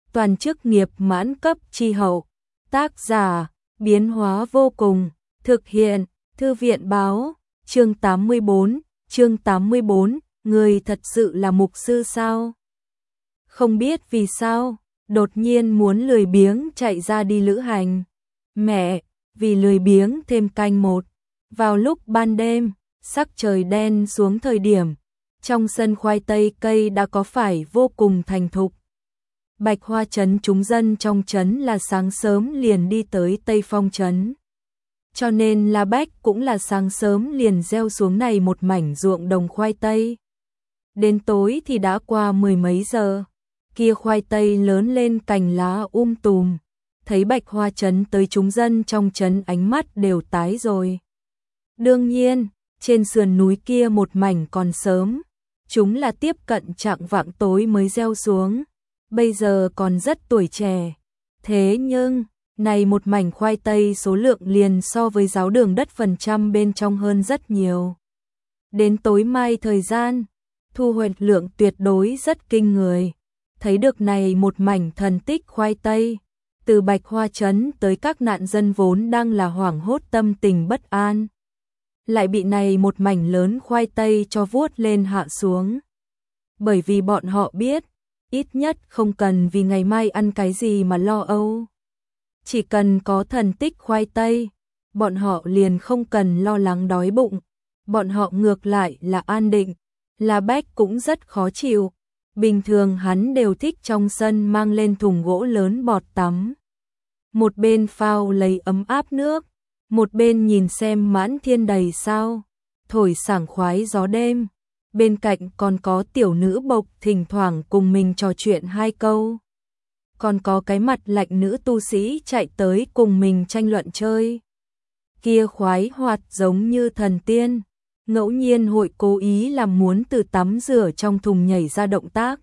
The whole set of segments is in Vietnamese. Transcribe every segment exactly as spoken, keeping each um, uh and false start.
toàn chức nghiệp mãn cấp chi hậu. Tác giả, biến hóa vô cùng, thực hiện, Thư viện báo, chương tám mươi bốn, chương tám mươi bốn, người thật sự là mục sư sao? Không biết vì sao, đột nhiên muốn lười biếng chạy ra đi lữ hành. Mẹ, vì lười biếng thêm canh một. Vào lúc ban đêm, sắc trời đen xuống thời điểm, trong sân khoai tây cây đã có phải vô cùng thành thục. Bạch Hoa trấn chúng dân trong trấn là sáng sớm liền đi tới Tây Phong trấn. Cho nên La Bách cũng là sáng sớm liền gieo xuống này một mảnh ruộng đồng khoai tây. Đến tối thì đã qua mười mấy giờ, kia khoai tây lớn lên cành lá um tùm, thấy Bạch Hoa trấn tới chúng dân trong trấn ánh mắt đều tái rồi. Đương nhiên, trên sườn núi kia một mảnh còn sớm, chúng là tiếp cận chạng vạng tối mới gieo xuống, bây giờ còn rất tuổi trẻ. Thế nhưng, này một mảnh khoai tây số lượng liền so với giáo đường đất phần trăm bên trong hơn rất nhiều. Đến tối mai thời gian, thu hoạch lượng tuyệt đối rất kinh người. Thấy được này một mảnh thần tích khoai tây, từ Bạch Hoa trấn tới các nạn dân vốn đang là hoảng hốt tâm tình bất an, lại bị này một mảnh lớn khoai tây cho vuốt lên hạ xuống. Bởi vì bọn họ biết, ít nhất không cần vì ngày mai ăn cái gì mà lo âu. Chỉ cần có thần tích khoai tây, bọn họ liền không cần lo lắng đói bụng, bọn họ ngược lại là an định. La Bách cũng rất khó chịu, bình thường hắn đều thích trong sân mang lên thùng gỗ lớn bọt tắm. Một bên phao lấy ấm áp nước, một bên nhìn xem mãn thiên đầy sao, thổi sảng khoái gió đêm, bên cạnh còn có tiểu nữ bộc thỉnh thoảng cùng mình trò chuyện hai câu. Còn có cái mặt lạnh nữ tu sĩ chạy tới cùng mình tranh luận chơi. Kia khoái hoạt giống như thần tiên, ngẫu nhiên hội cố ý làm muốn từ tắm rửa trong thùng nhảy ra động tác.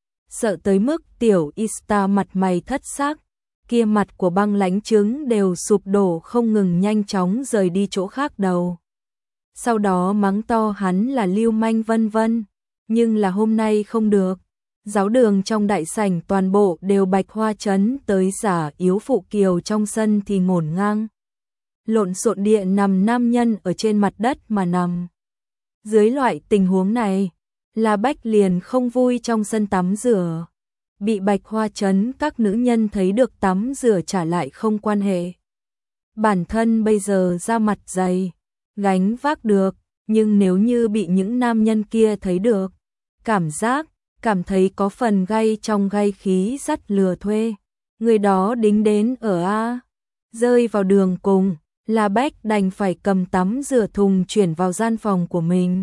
Sợ tới mức tiểu Ista mặt mày thất sắc, kia mặt của băng lãnh trứng đều sụp đổ không ngừng nhanh chóng rời đi chỗ khác đầu. Sau đó mắng to hắn là lưu manh vân vân, nhưng là hôm nay không được. Giáo đường trong đại sảnh toàn bộ đều Bạch Hoa trấn tới giả yếu phụ kiều trong sân thì ngổn ngang. Lộn xộn địa nằm nam nhân ở trên mặt đất mà nằm. Dưới loại tình huống này, La Bách liền không vui trong sân tắm rửa. Bị Bạch Hoa trấn các nữ nhân thấy được tắm rửa trả lại không quan hệ. Bản thân bây giờ da mặt dày, gánh vác được, nhưng nếu như bị những nam nhân kia thấy được, cảm giác, cảm thấy có phần gay trong gay khí dắt lừa thuê. Người đó đính đến ở A. Rơi vào đường cùng, La Bách đành phải cầm tắm rửa thùng chuyển vào gian phòng của mình.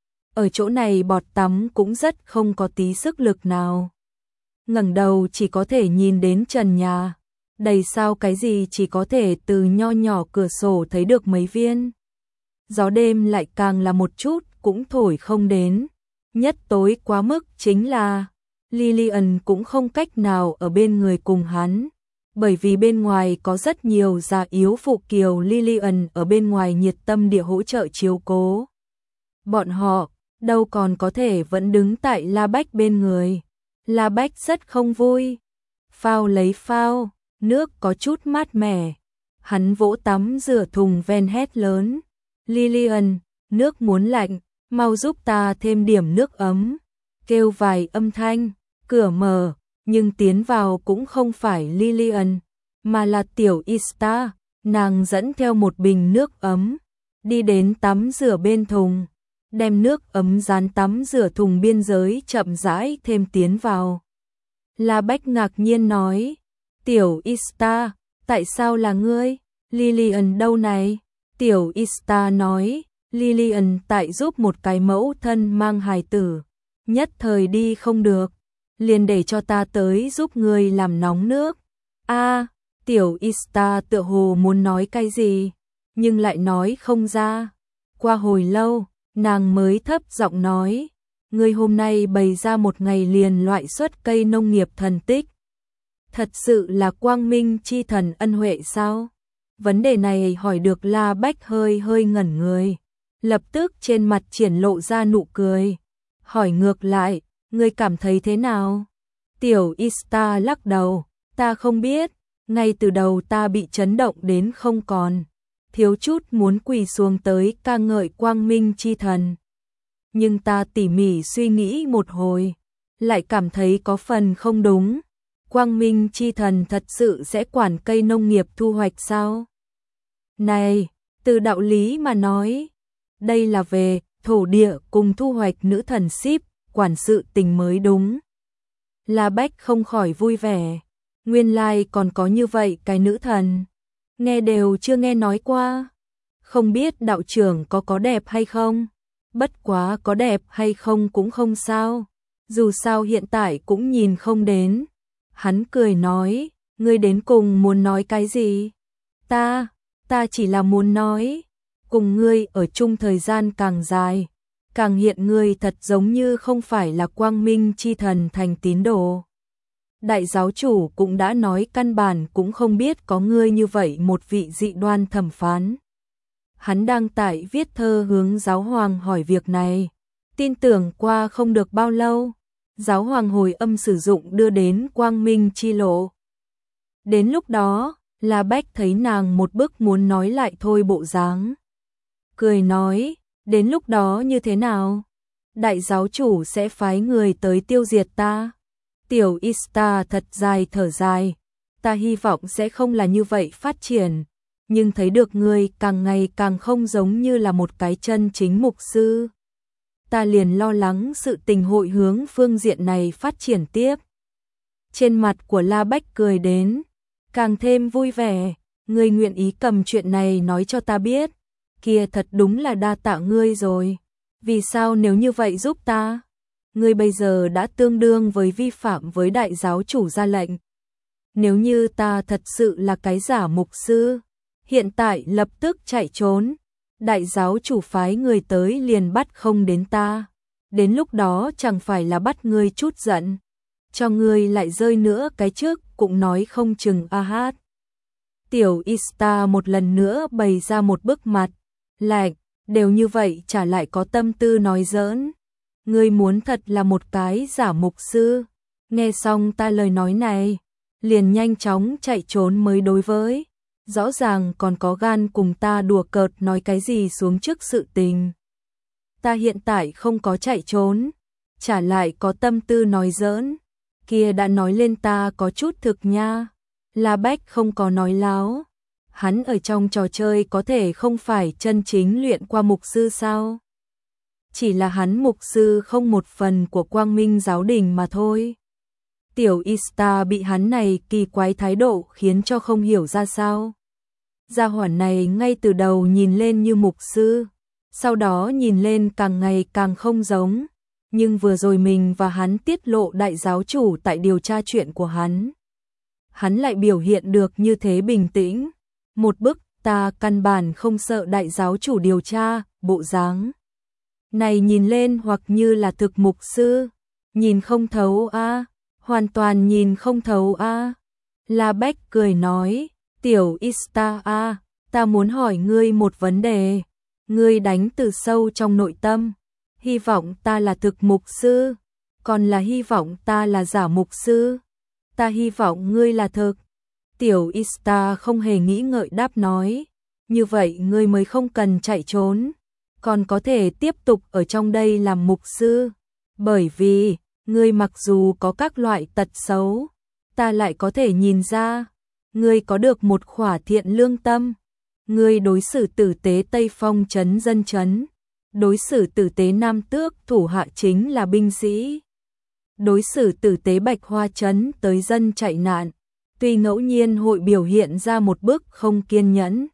Ở chỗ này bọt tắm cũng rất không có tí sức lực nào. Ngẩng đầu chỉ có thể nhìn đến trần nhà, đầy sao cái gì chỉ có thể từ nho nhỏ cửa sổ thấy được mấy viên. Gió đêm lại càng là một chút cũng thổi không đến. Nhất tối quá mức chính là Lillian cũng không cách nào ở bên người cùng hắn, bởi vì bên ngoài có rất nhiều già yếu phụ kiều Lillian ở bên ngoài nhiệt tâm địa hỗ trợ chiếu cố. Bọn họ đâu còn có thể vẫn đứng tại La Bách bên người. La Bách rất không vui. Phao lấy phao, nước có chút mát mẻ. Hắn vỗ tắm rửa thùng ven hét lớn. Lillian, nước muốn lạnh, mau giúp ta thêm điểm nước ấm. Kêu vài âm thanh, cửa mở, nhưng tiến vào cũng không phải Lillian, mà là tiểu Ista. Nàng dẫn theo một bình nước ấm, đi đến tắm rửa bên thùng, đem nước ấm dán tắm rửa thùng biên giới chậm rãi thêm tiến vào. La Bách ngạc nhiên nói, tiểu Ista, tại sao là ngươi? Lillian đâu này? Tiểu Ista nói, Lillian tại giúp một cái mẫu thân mang hài tử, nhất thời đi không được, liền để cho ta tới giúp ngươi làm nóng nước. A, tiểu Ista tựa hồ muốn nói cái gì, nhưng lại nói không ra. Qua hồi lâu, nàng mới thấp giọng nói, ngươi hôm nay bày ra một ngày liền loại xuất cây nông nghiệp thần tích. Thật sự là quang minh chi thần ân huệ sao? Vấn đề này hỏi được La Bách hơi hơi ngẩn người, lập tức trên mặt triển lộ ra nụ cười. Hỏi ngược lại, ngươi cảm thấy thế nào? Tiểu Ista lắc đầu, ta không biết, ngay từ đầu ta bị chấn động đến không còn, thiếu chút muốn quỳ xuống tới ca ngợi Quang Minh chi thần. Nhưng ta tỉ mỉ suy nghĩ một hồi, lại cảm thấy có phần không đúng. Quang Minh chi thần thật sự sẽ quản cây nông nghiệp thu hoạch sao? Này, từ đạo lý mà nói, đây là về thổ địa cùng thu hoạch nữ thần ship, quản sự tình mới đúng. La Bách không khỏi vui vẻ, nguyên lai còn có như vậy cái nữ thần, nghe đều chưa nghe nói qua. Không biết đạo trưởng có có đẹp hay không? Bất quá có đẹp hay không cũng không sao, dù sao hiện tại cũng nhìn không đến. Hắn cười nói, ngươi đến cùng muốn nói cái gì? Ta, ta chỉ là muốn nói, cùng ngươi ở chung thời gian càng dài, càng hiện ngươi thật giống như không phải là Quang Minh chi thần thành tín đồ. Đại giáo chủ cũng đã nói căn bản cũng không biết có ngươi như vậy một vị dị đoan thẩm phán. Hắn đang tại viết thơ hướng giáo hoàng hỏi việc này, tin tưởng qua không được bao lâu, giáo hoàng hồi âm sử dụng đưa đến Quang Minh chi lộ. Đến lúc đó, La Bách thấy nàng một bức muốn nói lại thôi bộ dáng. Cười nói, đến lúc đó như thế nào? Đại giáo chủ sẽ phái người tới tiêu diệt ta. Tiểu Ista thật dài thở dài, ta hy vọng sẽ không là như vậy phát triển, nhưng thấy được ngươi càng ngày càng không giống như là một cái chân chính mục sư. Ta liền lo lắng sự tình hội hướng phương diện này phát triển tiếp. Trên mặt của La Bách cười đến, càng thêm vui vẻ, ngươi nguyện ý cầm chuyện này nói cho ta biết, kia thật đúng là đa tạ ngươi rồi. Vì sao nếu như vậy giúp ta? Ngươi bây giờ đã tương đương với vi phạm với đại giáo chủ ra lệnh. Nếu như ta thật sự là cái giả mục sư, hiện tại lập tức chạy trốn, đại giáo chủ phái người tới liền bắt không đến ta. Đến lúc đó chẳng phải là bắt ngươi chút giận, cho ngươi lại rơi nữa cái trước cũng nói không chừng a hát. Tiểu Ista một lần nữa bày ra một bức mặt, lạnh, đều như vậy chả lại có tâm tư nói giỡn. Ngươi muốn thật là một cái giả mục sư. Nghe xong ta lời nói này, liền nhanh chóng chạy trốn mới đối với. Rõ ràng còn có gan cùng ta đùa cợt nói cái gì xuống trước sự tình. Ta hiện tại không có chạy trốn, chả lại có tâm tư nói giỡn. Kia đã nói lên ta có chút thực nha. La Bách không có nói láo. Hắn ở trong trò chơi có thể không phải chân chính luyện qua mục sư sao? Chỉ là hắn mục sư không một phần của Quang Minh giáo đình mà thôi. Tiểu Ista bị hắn này kỳ quái thái độ khiến cho không hiểu ra sao. Gia hỏa này ngay từ đầu nhìn lên như mục sư, sau đó nhìn lên càng ngày càng không giống. Nhưng vừa rồi mình và hắn tiết lộ đại giáo chủ tại điều tra chuyện của hắn. Hắn lại biểu hiện được như thế bình tĩnh. Một bức ta căn bản không sợ đại giáo chủ điều tra, bộ dáng này nhìn lên hoặc như là thực mục sư, nhìn không thấu a, hoàn toàn nhìn không thấu a. La Bách cười nói, tiểu Ista a, ta muốn hỏi ngươi một vấn đề, ngươi đánh từ sâu trong nội tâm, hy vọng ta là thực mục sư, còn là hy vọng ta là giả mục sư? Ta hy vọng ngươi là thực. Tiểu Ista không hề nghĩ ngợi đáp nói, như vậy ngươi mới không cần chạy trốn, còn có thể tiếp tục ở trong đây làm mục sư, bởi vì ngươi mặc dù có các loại tật xấu, ta lại có thể nhìn ra, ngươi có được một khỏa thiện lương tâm, ngươi đối xử tử tế Tây Phong trấn dân trấn, đối xử tử tế Nam Tước thủ hạ chính là binh sĩ, đối xử tử tế Bạch Hoa trấn tới dân chạy nạn, tuy ngẫu nhiên hội biểu hiện ra một bức không kiên nhẫn,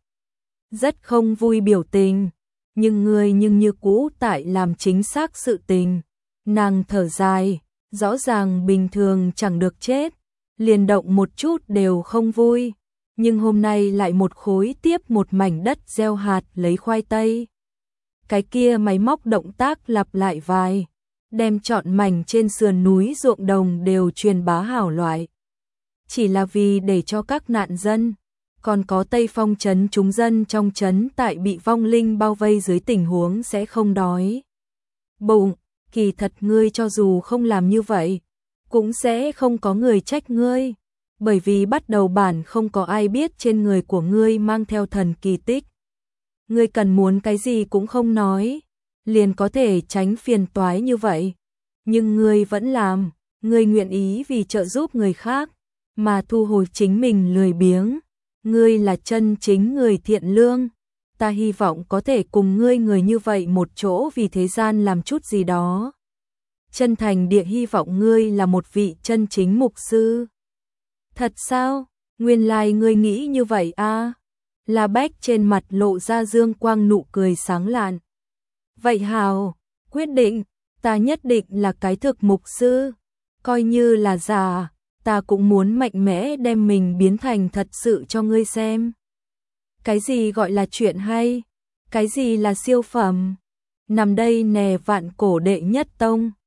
rất không vui biểu tình, nhưng ngươi nhưng như cũ tại làm chính xác sự tình. Nàng thở dài, rõ ràng bình thường chẳng được chết, liền động một chút đều không vui, nhưng hôm nay lại một khối tiếp một mảnh đất gieo hạt lấy khoai tây. Cái kia máy móc động tác lặp lại vài, đem trọn mảnh trên sườn núi ruộng đồng đều truyền bá hảo loại. Chỉ là vì để cho các nạn dân, còn có Tây Phong trấn chúng dân trong trấn tại bị vong linh bao vây dưới tình huống sẽ không đói bụng. Kỳ thật ngươi cho dù không làm như vậy, cũng sẽ không có người trách ngươi, bởi vì bắt đầu bản không có ai biết trên người của ngươi mang theo thần kỳ tích. Ngươi cần muốn cái gì cũng không nói, liền có thể tránh phiền toái như vậy. Nhưng ngươi vẫn làm, ngươi nguyện ý vì trợ giúp người khác, mà thu hồi chính mình lười biếng. Ngươi là chân chính người thiện lương. Ta hy vọng có thể cùng ngươi người như vậy một chỗ vì thế gian làm chút gì đó. Chân thành địa hy vọng ngươi là một vị chân chính mục sư. Thật sao? Nguyên lai ngươi nghĩ như vậy à? La Bách trên mặt lộ ra dương quang nụ cười sáng lạn. Vậy hào, quyết định, ta nhất định là cái thực mục sư. Coi như là già, ta cũng muốn mạnh mẽ đem mình biến thành thật sự cho ngươi xem. Cái gì gọi là chuyện hay? Cái gì là siêu phẩm? Nằm đây nè vạn cổ đệ nhất tông.